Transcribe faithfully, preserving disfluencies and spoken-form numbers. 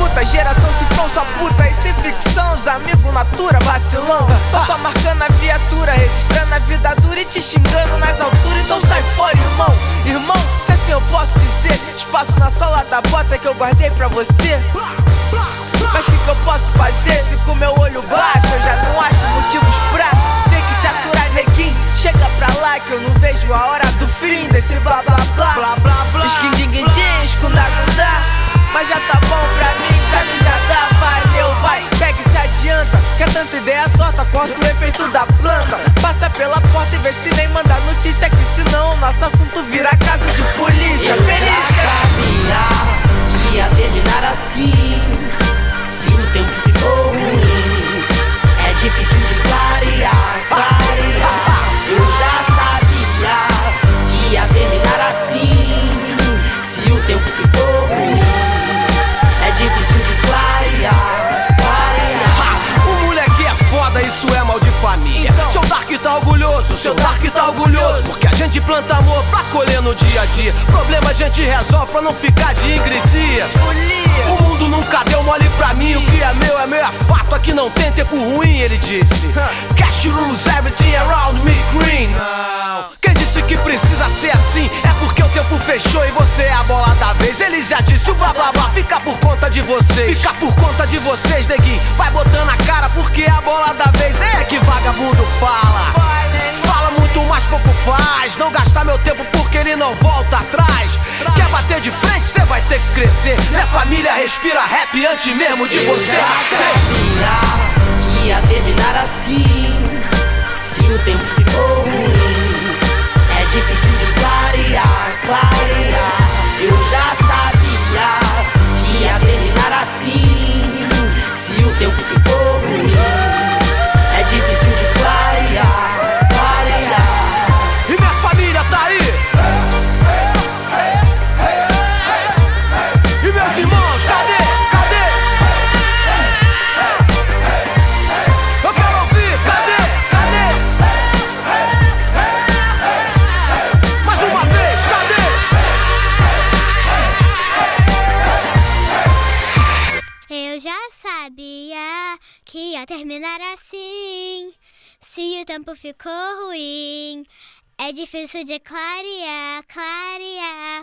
puta, geração cifrão, só puta e sem ficção. Os amigos natura, vacilão. Tô só marcando a viatura, registrando a vida dura e te xingando nas alturas. Então sai fora, irmão. Irmão, se assim eu posso dizer, espaço na sola da bota que eu guardei pra você. Mas que que eu posso fazer se com meu olho baixo eu já não acho motivos pra ter que te aturar, neguinho? Chega pra lá que eu não vejo a hora do fim desse blá blá blá. Blá blá blá. Esquindim-guindim, escundá-gundá. Mas já tá bom pra mim, pra mim já dá. Valeu, vai, pega e se adianta. Quer tanta ideia torta, corta o efeito da planta. Passa pela porta e vê se nem manda notícia, que senão o nosso assunto vira caso de polícia. Eu já sabia que ia terminar assim. Se o tempo ficou ruim, é difícil de clarear, clarear. Eu já sabia que ia terminar assim. Se o tempo ficou ruim, é difícil de clarear, clarear. O moleque é foda, isso é mal de família. Então, seu Dark tá orgulhoso, seu Dark tá orgulhoso. Porque a gente planta amor pra colher no dia a dia. Problema a gente resolve pra não ficar de ingresia. O mundo nunca deu mole pra mim. O que é meu é meu, é fato. Aqui não tem tempo ruim, ele disse. Cash rules everything around me green. Não. Quem disse que precisa ser assim? É porque o tempo fechou e você é a bola da vez. Ele já disse o blá blá blá, fica por conta de vocês. Fica por conta de vocês, neguinho. Vai botando a cara porque é a bola da vez. É que vagabundo fala. Fala muito, mas pouco faz. Não gastar meu tempo porque ele não volta atrás. Quer bater de frente, cê vai ter que crescer. Minha família respira rap antes mesmo de você nascer. Eu já sabia que ia terminar assim. Se o tempo ficou ruim, é difícil de clarear, clarear. Eu já sabia que ia terminar assim. Se o tempo ficou ruim, é difícil de clarear, clarear. E minha família tá aí. E meus irmãos, cadê? Cadê? Eu quero ouvir, cadê? Cadê? Mais uma vez, cadê? Eu já sabia que ia terminar assim. Se o tempo ficou ruim, é difícil de clarear, clarear.